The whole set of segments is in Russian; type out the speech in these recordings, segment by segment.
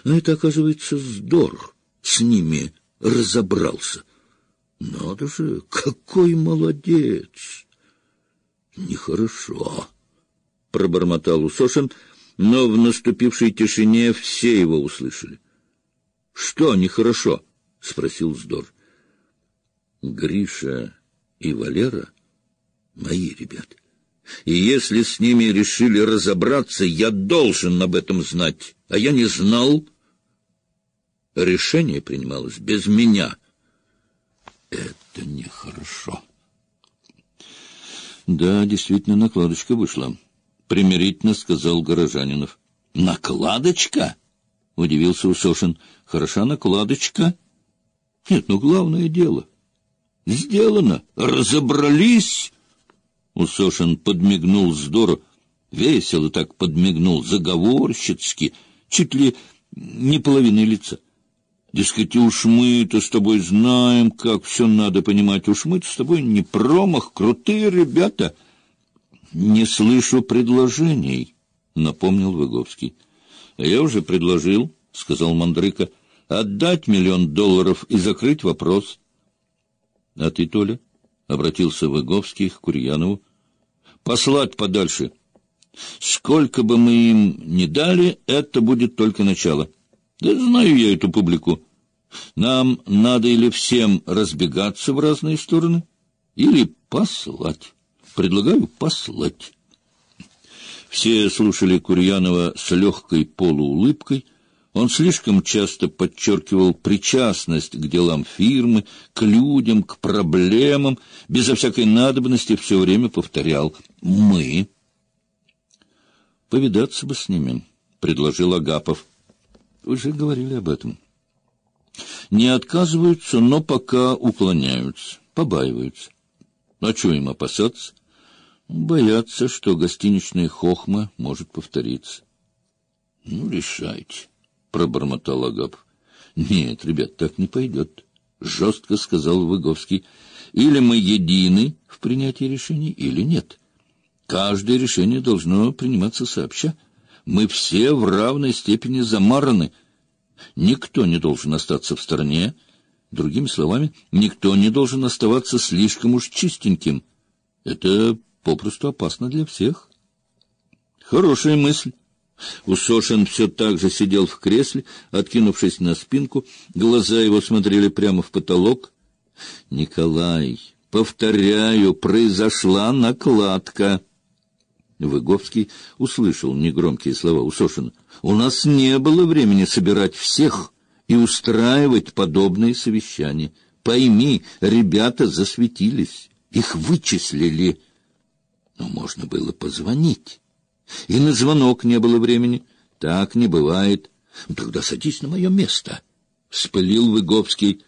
А это, оказывается, Здор с ними разобрался. Надо же, какой молодец! Нехорошо, пробормотал Усошин, но в наступившей тишине все его услышали. Что нехорошо? Спросил Здор. Гриша и Валера мои ребята. И если с ними решили разобраться, я должен об этом знать. А я не знал. Решение принималось без меня. Это нехорошо. Да, действительно, накладочка вышла, примирительно сказал Горожанинов. Накладочка? Удивился Усошин. Хороша накладочка? Нет, ну главное дело сделано. Разобрались. Усошин подмигнул Здору, весело так подмигнул, заговорщицки, чуть ли не половиной лица. Дескать, уж мы-то с тобой знаем, как все надо понимать, уж мы-то с тобой не промах, крутые ребята. Не слышу предложений, напомнил Выговский. Я уже предложил, сказал Мандрыка, отдать $1 миллион и закрыть вопрос. А ты, Толя? Обратился Выговский к Курьянову. Послать подальше. Сколько бы мы им ни дали, это будет только начало. Да знаю я эту публику. Нам надо или всем разбегаться в разные стороны, или послать. Предлагаю послать. Все слушали Курьянова с легкой полуулыбкой. Он слишком часто подчеркивал причастность к делам фирмы, к людям, к проблемам, безо всякой надобности все время повторял «мы». «Повидаться бы с ними», — предложил Агапов. «Вы же говорили об этом». «Не отказываются, но пока уклоняются, побаиваются». «А чего им опасаться?» «Боятся, что гостиничная хохма может повториться». «Ну, решайте», — пробормотал Агапов. «Нет, ребят, так не пойдет», — жестко сказал Выговский. «Или мы едины в принятии решений, или нет. Каждое решение должно приниматься сообща. Мы все в равной степени замараны. Никто не должен остаться в стороне. Другими словами, никто не должен оставаться слишком уж чистеньким. Это попросту опасно для всех». «Хорошая мысль». Усошин все так же сидел в кресле, откинувшись на спинку, глаза его смотрели прямо в потолок. «Николай, повторяю, произошла накладка». Выговский услышал негромкие слова Усошина. «У нас не было времени собирать всех и устраивать подобные совещания. Пойми, ребята засветились, их вычислили. Но можно было позвонить. И на звонок не было времени. Так не бывает. Тогда садись на мое место», — вспылил Выговский.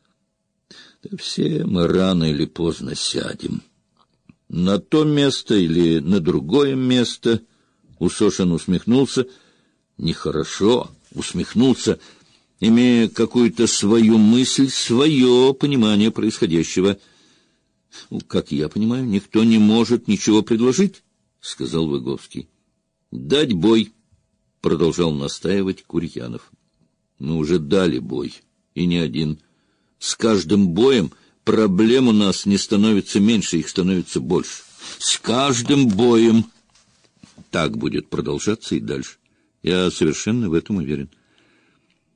«Да все мы рано или поздно сядем. На то место или на другое место». Усошин усмехнулся. Нехорошо усмехнулся, имея какую-то свою мысль, свое понимание происходящего. «Как я понимаю, никто не может ничего предложить», — сказал Выговский. «Дать бой», — продолжал настаивать Курьянов. «Мы уже дали бой, и не один. С каждым боем проблем у нас не становится меньше, их становится больше. С каждым боем...» Так будет продолжаться и дальше. Я совершенно в этом уверен.